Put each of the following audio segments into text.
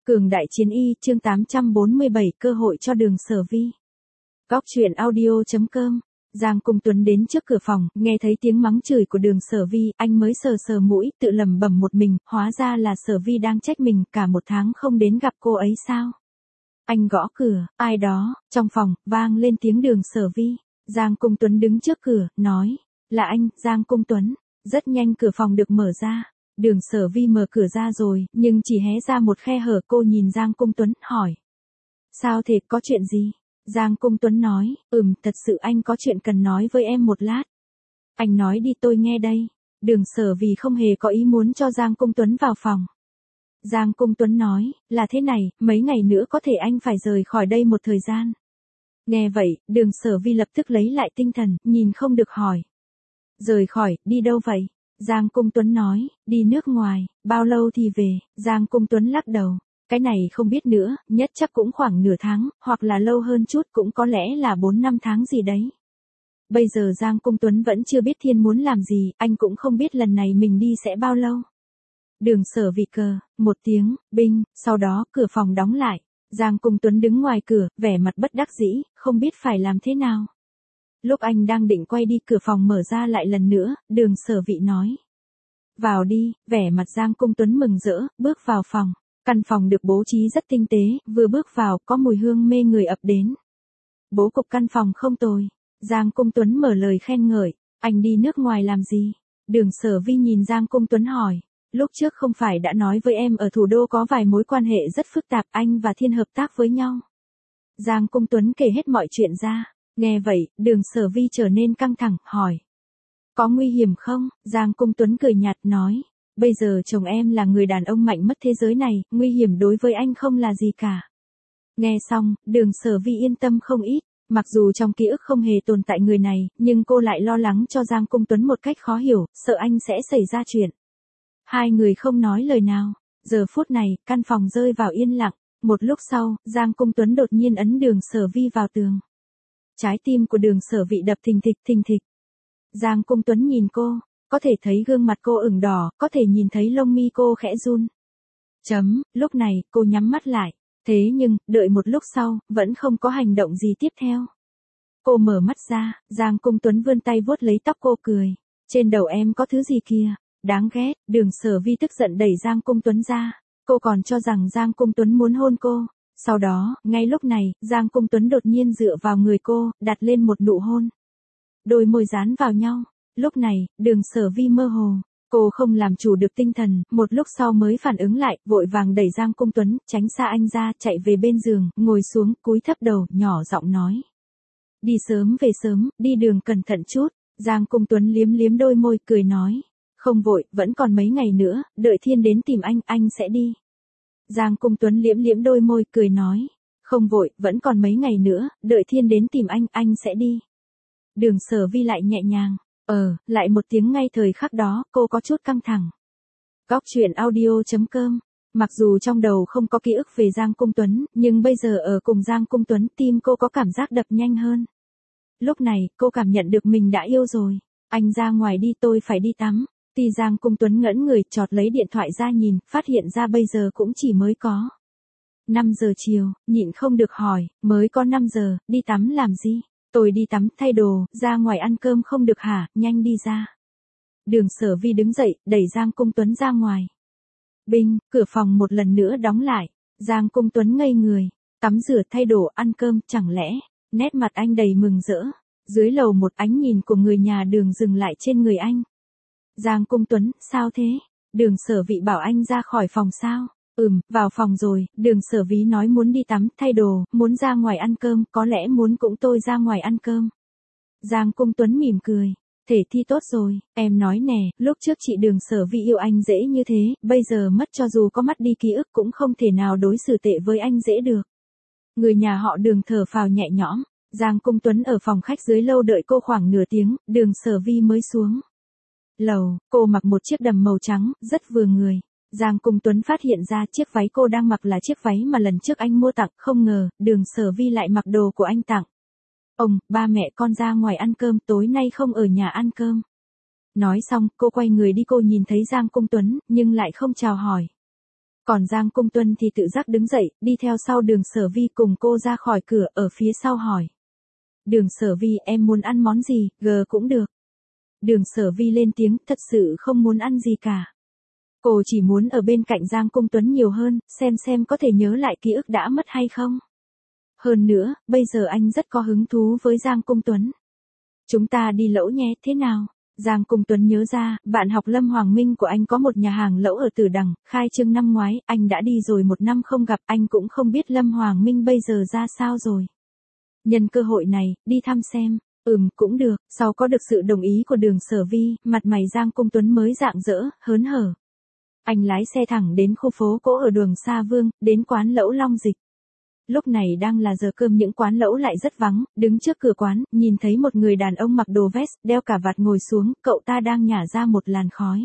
Cường đại chiến y chương 847 cơ hội cho Đường Sở Vi. Góc truyện audio.com. Giang Cung Tuấn đến trước cửa phòng, nghe thấy tiếng mắng chửi của Đường Sở Vi, anh mới sờ sờ mũi, tự lẩm bẩm một mình, hóa ra là Sở Vi đang trách mình, cả một tháng không đến gặp cô ấy sao? Anh gõ cửa, ai đó, trong phòng, vang lên tiếng Đường Sở Vi. Giang Cung Tuấn đứng trước cửa, nói, là anh, Giang Cung Tuấn. Rất nhanh cửa phòng được mở ra. Đường Sở Vi mở cửa ra rồi, nhưng chỉ hé ra một khe hở. Cô nhìn Giang Cung Tuấn, hỏi. Sao thế, có chuyện gì? Giang Cung Tuấn nói, thật sự anh có chuyện cần nói với em một lát. Anh nói đi, tôi nghe đây. Đường Sở Vi không hề có ý muốn cho Giang Cung Tuấn vào phòng. Giang Cung Tuấn nói, là thế này, mấy ngày nữa có thể anh phải rời khỏi đây một thời gian. Nghe vậy, Đường Sở Vi lập tức lấy lại tinh thần, nhìn không được hỏi. Rời khỏi, đi đâu vậy? Giang Cung Tuấn nói, đi nước ngoài, bao lâu thì về? Giang Cung Tuấn lắc đầu, cái này không biết nữa, nhất chắc cũng khoảng nửa tháng, hoặc là lâu hơn chút, cũng có lẽ là 4-5 tháng gì đấy. Bây giờ Giang Cung Tuấn vẫn chưa biết Thiên muốn làm gì, anh cũng không biết lần này mình đi sẽ bao lâu. Đường Sở Vi cờ, một tiếng, binh, sau đó cửa phòng đóng lại. Giang Cung Tuấn đứng ngoài cửa, vẻ mặt bất đắc dĩ, không biết phải làm thế nào. Lúc anh đang định quay đi, cửa phòng mở ra lại lần nữa, Đường Sở Vi nói. Vào đi, vẻ mặt Giang Cung Tuấn mừng rỡ, bước vào phòng. Căn phòng được bố trí rất tinh tế, vừa bước vào, có mùi hương mê người ập đến. Bố cục căn phòng không tồi. Giang Cung Tuấn mở lời khen ngợi, anh đi nước ngoài làm gì? Đường Sở Vi nhìn Giang Cung Tuấn hỏi. Lúc trước không phải đã nói với em ở thủ đô có vài mối quan hệ rất phức tạp, anh và Thiên hợp tác với nhau. Giang Cung Tuấn kể hết mọi chuyện ra. Nghe vậy, Đường Sở Vi trở nên căng thẳng, hỏi. Có nguy hiểm không? Giang Cung Tuấn cười nhạt, nói. Bây giờ chồng em là người đàn ông mạnh mất thế giới này, nguy hiểm đối với anh không là gì cả. Nghe xong, Đường Sở Vi yên tâm không ít. Mặc dù trong ký ức không hề tồn tại người này, nhưng cô lại lo lắng cho Giang Cung Tuấn một cách khó hiểu, sợ anh sẽ xảy ra chuyện. Hai người không nói lời nào. Giờ phút này, căn phòng rơi vào yên lặng. Một lúc sau, Giang Cung Tuấn đột nhiên ấn Đường Sở Vi vào tường. Trái tim của Đường Sở Vi đập thình thịch thình thịch. Giang Cung Tuấn nhìn cô, có thể thấy gương mặt cô ửng đỏ, có thể nhìn thấy lông mi cô khẽ run. Lúc này, cô nhắm mắt lại. Thế nhưng, đợi một lúc sau, vẫn không có hành động gì tiếp theo. Cô mở mắt ra, Giang Cung Tuấn vươn tay vuốt lấy tóc cô, cười. Trên đầu em có thứ gì kìa? Đáng ghét. Đường Sở Vi tức giận đẩy Giang Cung Tuấn ra. Cô còn cho rằng Giang Cung Tuấn muốn hôn cô. Sau đó, ngay lúc này, Giang Cung Tuấn đột nhiên dựa vào người cô, đặt lên một nụ hôn. Đôi môi dán vào nhau. Lúc này, Đường Sở Vi mơ hồ. Cô không làm chủ được tinh thần, một lúc sau mới phản ứng lại, vội vàng đẩy Giang Cung Tuấn, tránh xa anh ra, chạy về bên giường, ngồi xuống, cúi thấp đầu, nhỏ giọng nói. Đi sớm về sớm, đi đường cẩn thận chút. Giang Cung Tuấn liếm liếm đôi môi, cười nói. Không vội, vẫn còn mấy ngày nữa, đợi Thiên đến tìm anh sẽ đi. Giang Cung Tuấn liếm liếm đôi môi, cười nói. Không vội, vẫn còn mấy ngày nữa, đợi Thiên đến tìm anh sẽ đi. Đường Sở Vi lại nhẹ nhàng. Lại một tiếng. Ngay thời khắc đó, cô có chút căng thẳng. Góc truyện audio.com. Mặc dù trong đầu không có ký ức về Giang Cung Tuấn, nhưng bây giờ ở cùng Giang Cung Tuấn, tim cô có cảm giác đập nhanh hơn. Lúc này, cô cảm nhận được mình đã yêu rồi. Anh ra ngoài đi, tôi phải đi tắm. Giang Cung Tuấn ngẩn người, chọt lấy điện thoại ra nhìn, phát hiện ra bây giờ cũng chỉ mới có 5 giờ chiều, nhịn không được hỏi, mới có 5 giờ, đi tắm làm gì? Tôi đi tắm, thay đồ, ra ngoài ăn cơm không được hả, nhanh đi ra. Đường Sở Vi đứng dậy, đẩy Giang Cung Tuấn ra ngoài. Binh, cửa phòng một lần nữa đóng lại. Giang Cung Tuấn ngây người, tắm rửa, thay đồ, ăn cơm, chẳng lẽ, nét mặt anh đầy mừng rỡ. Dưới lầu một ánh nhìn của người nhà Đường dừng lại trên người anh. Giang Cung Tuấn, sao thế? Đường Sở Vi bảo anh ra khỏi phòng sao? Vào phòng rồi. Đường Sở Vi nói muốn đi tắm, thay đồ, muốn ra ngoài ăn cơm, có lẽ muốn cũng tôi ra ngoài ăn cơm. Giang Cung Tuấn mỉm cười. Thể thi tốt rồi, em nói nè, lúc trước chị Đường Sở Vi yêu anh dễ như thế, bây giờ mất cho dù có mất đi ký ức cũng không thể nào đối xử tệ với anh dễ được. Người nhà họ Đường thở phào nhẹ nhõm. Giang Cung Tuấn ở phòng khách dưới lâu đợi cô khoảng nửa tiếng, Đường Sở Vi mới xuống lầu. Cô mặc một chiếc đầm màu trắng, rất vừa người. Giang Cung Tuấn phát hiện ra chiếc váy cô đang mặc là chiếc váy mà lần trước anh mua tặng, không ngờ, Đường Sở Vi lại mặc đồ của anh tặng. Ba mẹ con ra ngoài ăn cơm, tối nay không ở nhà ăn cơm. Nói xong, cô quay người đi, cô nhìn thấy Giang Cung Tuấn, nhưng lại không chào hỏi. Còn Giang Cung Tuân thì tự giác đứng dậy, đi theo sau Đường Sở Vi cùng cô ra khỏi cửa, ở phía sau hỏi. Đường Sở Vi, em muốn ăn món gì, cũng được. Đường Sở Vi lên tiếng, thật sự không muốn ăn gì cả. Cô chỉ muốn ở bên cạnh Giang Cung Tuấn nhiều hơn, xem có thể nhớ lại ký ức đã mất hay không. Hơn nữa, bây giờ anh rất có hứng thú với Giang Cung Tuấn. Chúng ta đi lẩu nhé, thế nào? Giang Cung Tuấn nhớ ra, bạn học Lâm Hoàng Minh của anh có một nhà hàng lẩu ở Tử Đằng, khai trương năm ngoái, anh đã đi rồi 1 năm không gặp, anh cũng không biết Lâm Hoàng Minh bây giờ ra sao rồi. Nhân cơ hội này, đi thăm xem. Cũng được, sau có được sự đồng ý của Đường Sở Vi, mặt mày Giang Cung Tuấn mới rạng rỡ, hớn hở. Anh lái xe thẳng đến khu phố cỗ ở đường Sa Vương, đến quán lẩu Long Dịch. Lúc này đang là giờ cơm, những quán lẩu lại rất vắng, đứng trước cửa quán, nhìn thấy một người đàn ông mặc đồ vest, đeo cà vạt ngồi xuống, cậu ta đang nhả ra một làn khói.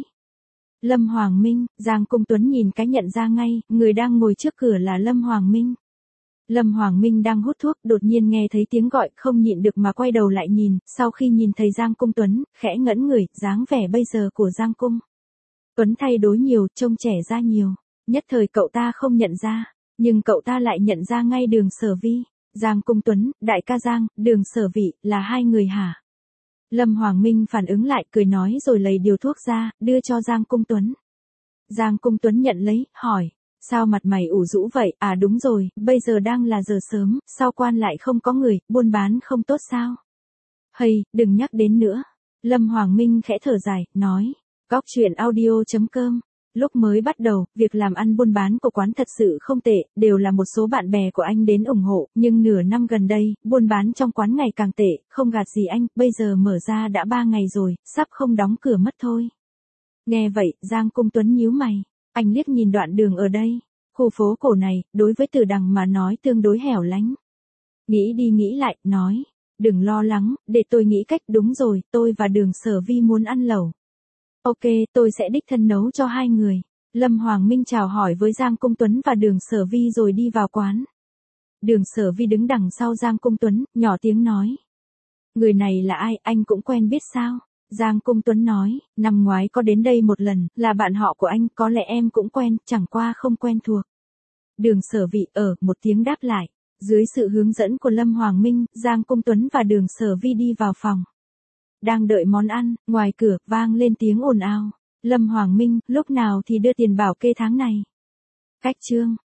Lâm Hoàng Minh, Giang Cung Tuấn nhìn cái nhận ra ngay, người đang ngồi trước cửa là Lâm Hoàng Minh. Lâm Hoàng Minh đang hút thuốc, đột nhiên nghe thấy tiếng gọi, không nhịn được mà quay đầu lại nhìn, sau khi nhìn thấy Giang Cung Tuấn, khẽ ngẩn người, dáng vẻ bây giờ của Giang Cung Tuấn thay đổi nhiều, trông trẻ ra nhiều. Nhất thời cậu ta không nhận ra, nhưng cậu ta lại nhận ra ngay Đường Sở Vi. Giang Cung Tuấn, đại ca Giang, Đường Sở Vi, là hai người hả? Lâm Hoàng Minh phản ứng lại, cười nói rồi lấy điều thuốc ra, đưa cho Giang Cung Tuấn. Giang Cung Tuấn nhận lấy, hỏi, sao mặt mày ủ rũ vậy? À đúng rồi, bây giờ đang là giờ sớm, sao quan lại không có người, buôn bán không tốt sao? Hay, đừng nhắc đến nữa. Lâm Hoàng Minh khẽ thở dài, nói, Góc truyện audio.com. Lúc mới bắt đầu, việc làm ăn buôn bán của quán thật sự không tệ, đều là một số bạn bè của anh đến ủng hộ, nhưng nửa năm gần đây, buôn bán trong quán ngày càng tệ, không gạt gì anh, bây giờ mở ra đã 3 ngày rồi, sắp không đóng cửa mất thôi. Nghe vậy, Giang Cung Tuấn nhíu mày, anh liếc nhìn đoạn đường ở đây, khu phố cổ này, đối với Tử Đằng mà nói tương đối hẻo lánh. Nghĩ đi nghĩ lại, nói, đừng lo lắng, để tôi nghĩ cách, đúng rồi, tôi và Đường Sở Vi muốn ăn lẩu. Ok, tôi sẽ đích thân nấu cho hai người. Lâm Hoàng Minh chào hỏi với Giang Cung Tuấn và Đường Sở Vi rồi đi vào quán. Đường Sở Vi đứng đằng sau Giang Cung Tuấn, nhỏ tiếng nói. Người này là ai, anh cũng quen biết sao? Giang Cung Tuấn nói, năm ngoái có đến đây một lần, là bạn họ của anh, có lẽ em cũng quen, chẳng qua không quen thuộc. Đường Sở Vi một tiếng đáp lại. Dưới sự hướng dẫn của Lâm Hoàng Minh, Giang Cung Tuấn và Đường Sở Vi đi vào phòng. Đang đợi món ăn, ngoài cửa, vang lên tiếng ồn ào. Lâm Hoàng Minh, lúc nào thì đưa tiền bảo kê tháng này? Cách chương.